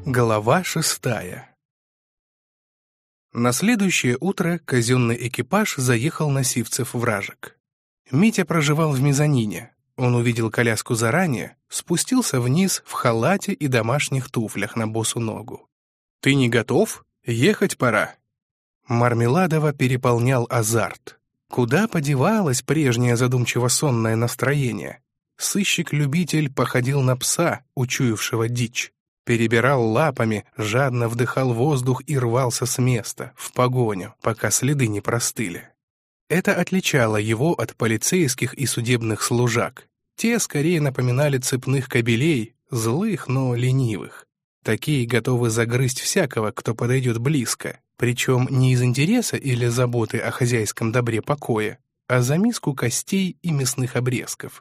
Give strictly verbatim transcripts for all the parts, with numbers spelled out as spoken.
Глава шестая. На следующее утро казенный экипаж заехал на Сивцев-Вражек. Митя проживал в мезонине. Он увидел коляску заранее, спустился вниз в халате и домашних туфлях на босу ногу. «Ты не готов? Ехать пора». Мармеладова переполнял азарт. Куда подевалось прежнее задумчиво-сонное настроение? Сыщик-любитель походил на пса, учуявшего дичь. Перебирал лапами, жадно вдыхал воздух и рвался с места, в погоню, пока следы не простыли. Это отличало его от полицейских и судебных служак. Те скорее напоминали цепных кобелей, злых, но ленивых. Такие готовы загрызть всякого, кто подойдет близко, причем не из интереса или заботы о хозяйском добре покоя, а за миску костей и мясных обрезков.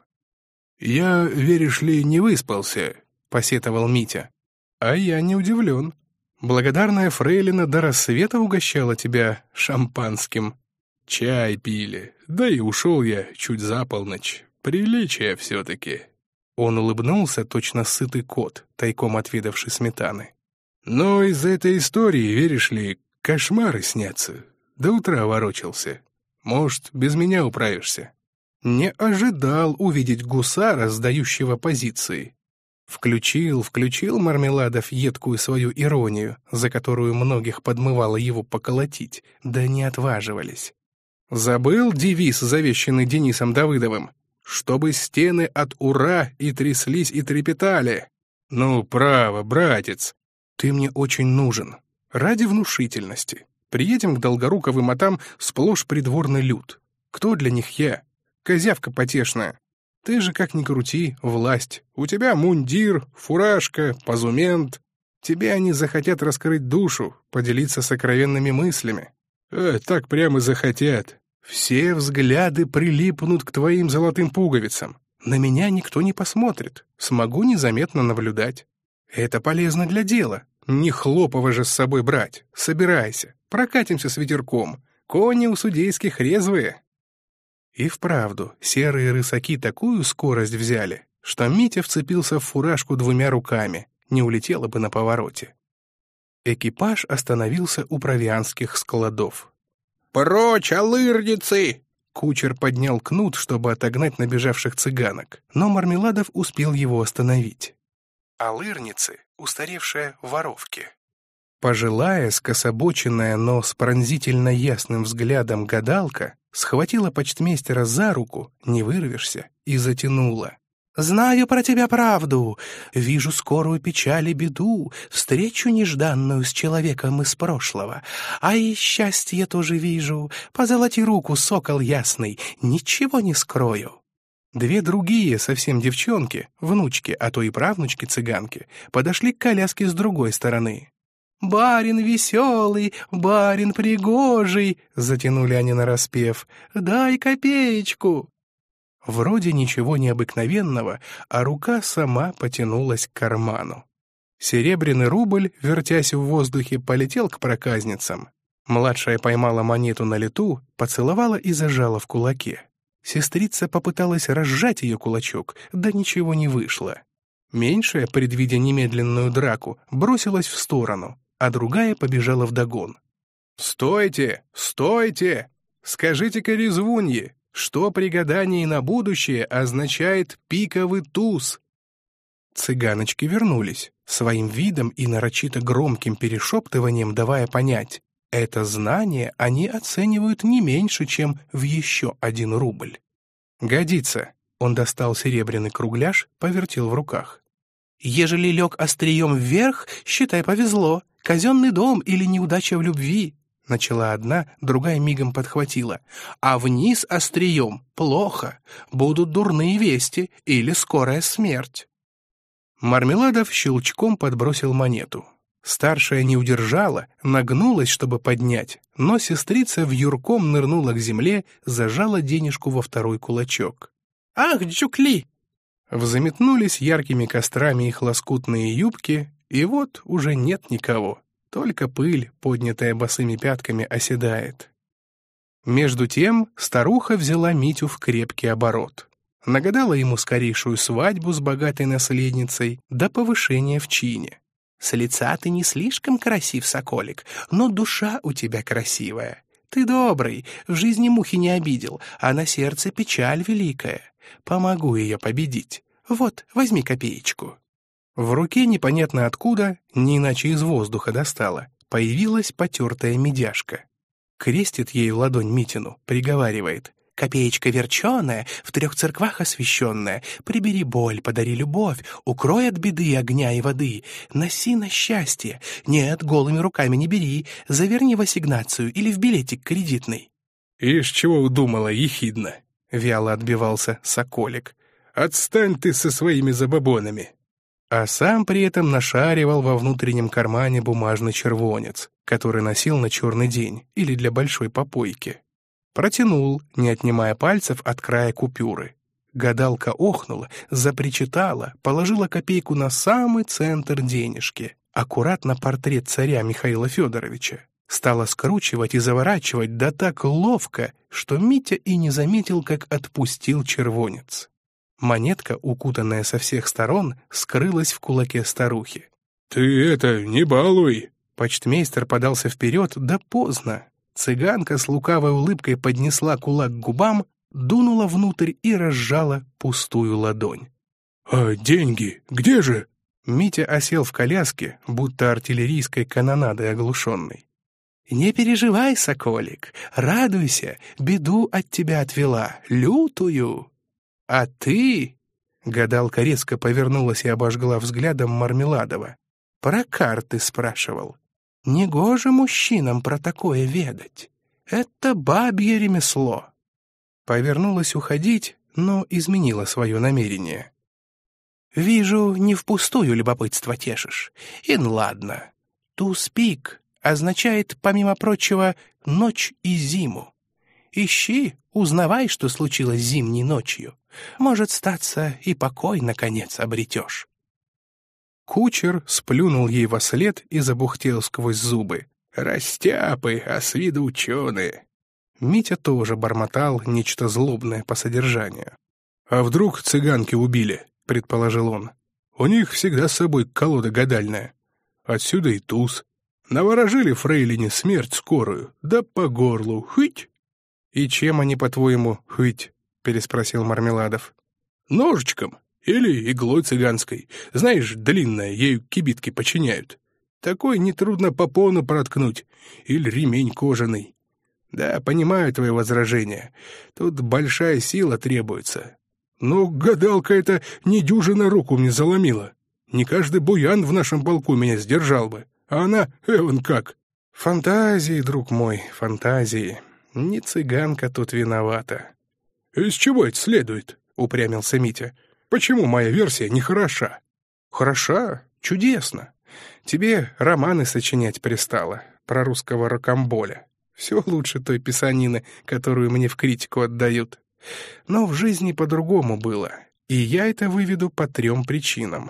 «Я, веришь ли, не выспался», — посетовал Митя. «А я не удивлен. Благодарная фрейлина до рассвета угощала тебя шампанским. Чай пили, да и ушел я чуть за полночь. Приличие все-таки». Он улыбнулся, точно сытый кот, тайком отведавший сметаны. «Но из-за этой истории, веришь ли, кошмары снятся. До утра ворочался. Может, без меня управишься?» Не ожидал увидеть гусара, сдающего позиции. Включил, включил Мармеладов едкую свою иронию, за которую многих подмывало его поколотить, да не отваживались. Забыл девиз, завещанный Денисом Давыдовым? «Чтобы стены от ура и тряслись и трепетали». Ну, право, братец, ты мне очень нужен. Ради внушительности. Приедем к Долгоруковым, а там сплошь придворный люд. Кто для них я? Козявка потешная. Ты же, как ни крути, власть. У тебя мундир, фуражка, позумент. Тебе они захотят раскрыть душу, поделиться сокровенными мыслями. Э, так прямо захотят. Все взгляды прилипнут к твоим золотым пуговицам. На меня никто не посмотрит. Смогу незаметно наблюдать. Это полезно для дела. Не хлопова же с собой брать. Собирайся, прокатимся с ветерком. Кони у судейских резвые. И вправду, серые рысаки такую скорость взяли, что Митя вцепился в фуражку двумя руками, не улетела бы на повороте. Экипаж остановился у провианских складов. «Прочь, алырницы!» Кучер поднял кнут, чтобы отогнать набежавших цыганок, но Мармеладов успел его остановить. Алырницы — устаревшие воровки. Пожилая, скособоченная, но с пронзительно ясным взглядом гадалка схватила почтмейстера за руку, не вырвешься, и затянула. «Знаю про тебя правду, вижу скорую печаль и беду, встречу нежданную с человеком из прошлого, а и счастье тоже вижу, позолоти руку, сокол ясный, ничего не скрою». Две другие, совсем девчонки, внучки, а то и правнучки цыганки, подошли к коляске с другой стороны. «Барин веселый, барин пригожий», — затянули они нараспев, «дай копеечку». Вроде ничего необыкновенного, а рука сама потянулась к карману. Серебряный рубль, вертясь в воздухе, полетел к проказницам. Младшая поймала монету на лету, поцеловала и зажала в кулаке. Сестрица попыталась разжать ее кулачок, да ничего не вышло. Меньшая, предвидя немедленную драку, бросилась в сторону, а другая побежала вдогон. «Стойте! Стойте! Скажите-ка, резвуньи, что при гадании на будущее означает пиковый туз?» Цыганочки вернулись, своим видом и нарочито громким перешептыванием давая понять, это знание они оценивают не меньше, чем в еще один рубль. «Годится!» — он достал серебряный кругляш, повертел в руках. «Ежели лег острием вверх, считай, повезло. Казенный дом или неудача в любви», — начала одна, другая мигом подхватила. «А вниз острием плохо. Будут дурные вести или скорая смерть». Мармеладов щелчком подбросил монету. Старшая не удержала, нагнулась, чтобы поднять, но сестрица вьюрком нырнула к земле, зажала денежку во второй кулачок. «Ах, джукли!» Взметнулись яркими кострами их лоскутные юбки, и вот уже нет никого, только пыль, поднятая босыми пятками, оседает. Между тем старуха взяла Митю в крепкий оборот. Нагадала ему скорейшую свадьбу с богатой наследницей до повышения в чине. С лица ты не слишком красив, соколик, но душа у тебя красивая. Ты добрый, в жизни мухи не обидел, а на сердце печаль великая. Помогу ее победить. Вот, возьми копеечку». В руке непонятно откуда, не иначе из воздуха достала, появилась потертая медяшка. Крестит ей ладонь Митину, приговаривает: «Копеечка верченая, в трех церквах освященная, прибери боль, подари любовь, укрой от беды, огня и воды, носи на счастье. Нет, голыми руками не бери, заверни в ассигнацию или в билетик кредитный». «Ишь, чего удумала, ехидно?» — вяло отбивался соколик. «Отстань ты со своими забабонами!» А сам при этом нашаривал во внутреннем кармане бумажный червонец, который носил на черный день или для большой попойки. Протянул, не отнимая пальцев от края купюры. Гадалка охнула, запричитала, положила копейку на самый центр денежки, аккуратно портрет царя Михаила Федоровича. Стала скручивать и заворачивать, да так ловко, что Митя и не заметил, как отпустил червонец. Монетка, укутанная со всех сторон, скрылась в кулаке старухи. «Ты это, не балуй!» Почтмейстер подался вперед, да поздно. Цыганка с лукавой улыбкой поднесла кулак к губам, дунула внутрь и разжала пустую ладонь. «А деньги? Где же?» Митя осел в коляске, будто артиллерийской канонадой оглушенный. «Не переживай, соколик, радуйся, беду от тебя отвела, лютую. А ты...» Гадалка резко повернулась и обожгла взглядом Мармеладова. «Про карты спрашивал. Негоже мужчинам про такое ведать. Это бабье ремесло». Повернулась уходить, но изменила свое намерение. «Вижу, не впустую любопытство тешишь. Ин ладно. Туз-пик означает, помимо прочего, ночь и зиму. Ищи, узнавай, что случилось зимней ночью. Может, статься, и покой, наконец, обретешь». Кучер сплюнул ей вослед и забухтел сквозь зубы. «Растяпы, а с виду ученые». Митя тоже бормотал нечто злобное по содержанию. «А вдруг цыганки убили?» — предположил он. «У них всегда с собой колода гадальная. Отсюда и туз. Наворожили фрейлине смерть скорую, да по горлу, хыть!» «И чем они, по-твоему, хыть?» — переспросил Мармеладов. «Ножичком или иглой цыганской. Знаешь, длинная, ею кибитки починяют. Такой нетрудно попону проткнуть. Или ремень кожаный. Да, понимаю твое возражение. Тут большая сила требуется. Но гадалка эта недюжина руку мне заломила. Не каждый буян в нашем полку меня сдержал бы. А она, эван как!» «Фантазии, друг мой, фантазии. Не цыганка тут виновата». «Из чего это следует?» — упрямился Митя. «Почему моя версия не хороша?» «Хороша? Чудесно. Тебе романы сочинять пристало про русского рокамболя. Все лучше той писанины, которую мне в критику отдают. Но в жизни по-другому было, и я это выведу по трем причинам».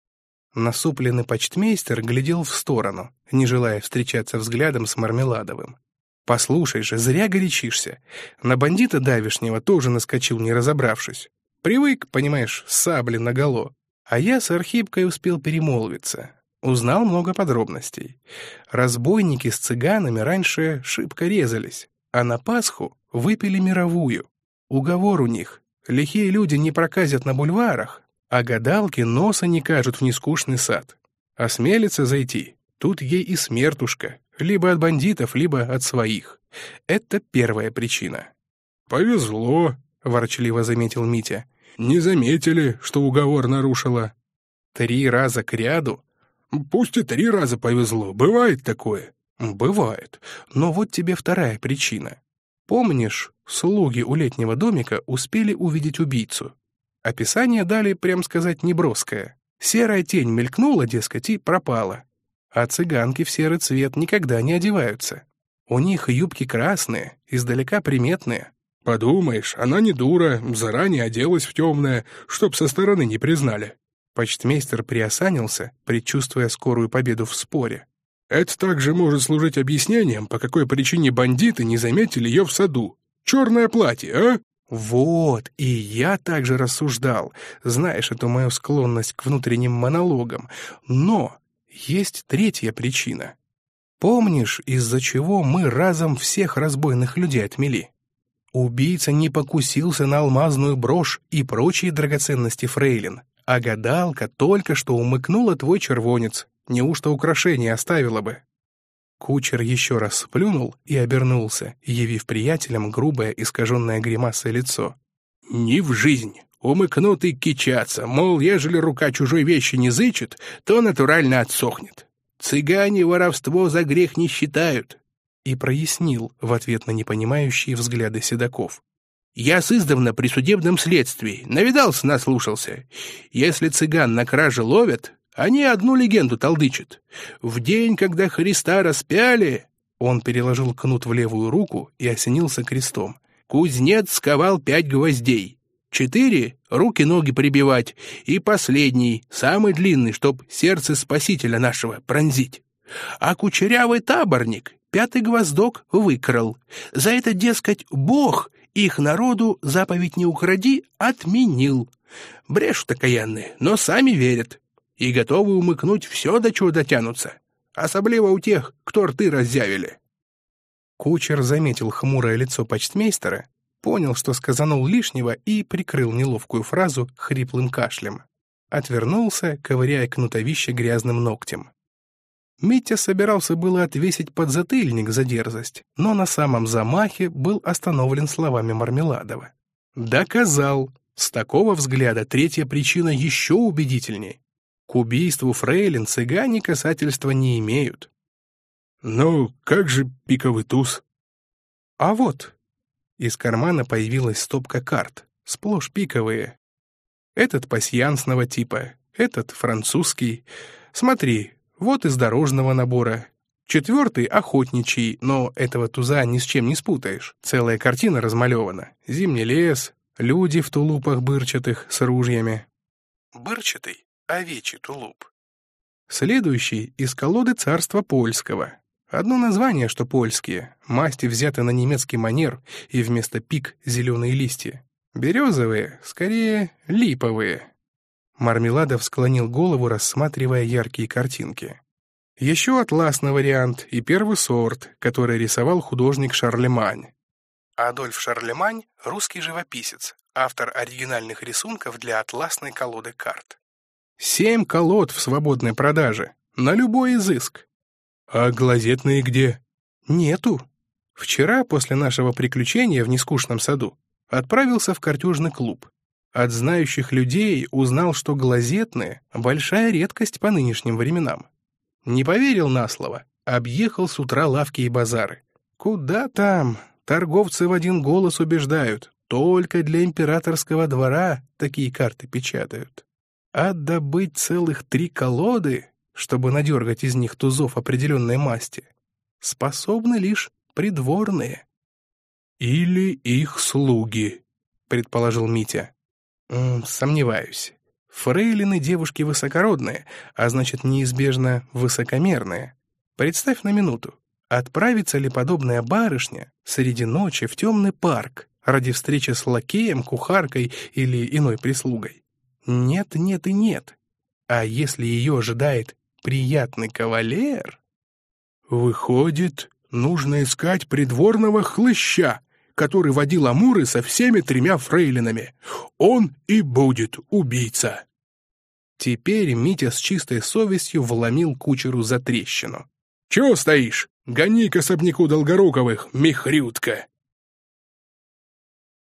Насупленный почтмейстер глядел в сторону, не желая встречаться взглядом с Мармеладовым. «Послушай же, зря горячишься. На бандита давешнего тоже наскочил, не разобравшись. Привык, понимаешь, с сабли наголо. А я с Архипкой успел перемолвиться. Узнал много подробностей. Разбойники с цыганами раньше шибко резались, а на Пасху выпили мировую. Уговор у них. Лихие люди не проказят на бульварах, а гадалки носа не кажут в нескучный сад. Осмелится зайти, тут ей и смертушка, либо от бандитов, либо от своих. Это первая причина. «Повезло», — ворчливо заметил Митя. «Не заметили, что уговор нарушила». «Три раза кряду?» «Пусть и три раза повезло. Бывает такое?» «Бывает. Но вот тебе вторая причина. Помнишь, слуги у летнего домика успели увидеть убийцу? Описание дали, прям сказать, неброское. Серая тень мелькнула, дескать, и пропала. А цыганки в серый цвет никогда не одеваются. У них юбки красные, издалека приметные». «Подумаешь, она не дура, заранее оделась в темное, чтоб со стороны не признали». Почтмейстер приосанился, предчувствуя скорую победу в споре. «Это также может служить объяснением, по какой причине бандиты не заметили ее в саду. Черное платье, а?» «Вот, и я также рассуждал. Знаешь эту мою склонность к внутренним монологам. Но Есть третья причина. Помнишь, из-за чего мы разом всех разбойных людей отмели? Убийца не покусился на алмазную брошь и прочие драгоценности фрейлин, а гадалка только что умыкнула твой червонец. Неужто украшение оставила бы? Кучер еще раз сплюнул и обернулся, явив приятелям грубое, искаженное гримасой лицо. «Не в жизнь! Умыкнут и кичаться, мол, ежели рука чужой вещи не зычит, то натурально отсохнет. Цыгане воровство за грех не считают». И прояснил в ответ на непонимающие взгляды седаков. «Я сыздавна при судебном следствии, навидался, наслушался. Если цыган на краже ловят, они одну легенду толдычат. В день, когда Христа распяли...» Он переложил кнут в левую руку и осенился крестом. «Кузнец сковал пять гвоздей. Четыре — руки-ноги прибивать, и последний, самый длинный, чтоб сердце Спасителя нашего пронзить. А кучерявый таборник пятый гвоздок выкрал. За это, дескать, Бог их народу заповедь «не укради» отменил. Брешут окаянные, но сами верят. И готовы умыкнуть все, до чего дотянутся. Особливо у тех, кто рты раззявили». Кучер заметил хмурое лицо почтмейстера, понял, что сказанул лишнего, и прикрыл неловкую фразу хриплым кашлем. Отвернулся, ковыряя кнутовище грязным ногтем. Митя собирался было отвесить подзатыльник за дерзость, но на самом замахе был остановлен словами Мармеладова. «Доказал! С такого взгляда третья причина еще убедительней. К убийству фрейлин цыгане касательства не имеют». «Ну, как же пиковый туз?» «А вот». Из кармана появилась стопка карт, сплошь пиковые. Этот пасьянсного типа, этот французский. Смотри, вот из дорожного набора. Четвертый — охотничий, но этого туза ни с чем не спутаешь. Целая картина размалевана. Зимний лес, люди в тулупах бырчатых с ружьями. Бырчатый — овечий тулуп. Следующий — из колоды царства польского. Одно название, что польские, масти взяты на немецкий манер, и вместо пик — зеленые листья. Березовые, скорее, липовые. Мармеладов склонил голову, рассматривая яркие картинки. Еще атласный вариант и первый сорт, который рисовал художник Шарлемань. Адольф Шарлемань — русский живописец, автор оригинальных рисунков для атласной колоды карт. Семь колод в свободной продаже, на любой изыск. «А глазетные где?» «Нету. Вчера, после нашего приключения в нескучном саду, отправился в картежный клуб. От знающих людей узнал, что глазетные — большая редкость по нынешним временам. Не поверил на слово, объехал с утра лавки и базары. Куда там? Торговцы в один голос убеждают, только для императорского двора такие карты печатают. А добыть целых три колоды, чтобы надергать из них тузов определенной масти, способны лишь придворные». «Или их слуги», — предположил Митя. М, «Сомневаюсь. Фрейлины девушки высокородные, а значит, неизбежно высокомерные. Представь на минуту, отправится ли подобная барышня среди ночи в темный парк ради встречи с лакеем, кухаркой или иной прислугой? Нет, нет и нет. А если ее ожидает приятный кавалер...» «Выходит, нужно искать придворного хлыща, который водил амуры со всеми тремя фрейлинами. Он и будет убийца». Теперь Митя с чистой совестью вломил кучеру за трещину. «Чего стоишь? Гони к особняку Долгоруковых, михрютка!»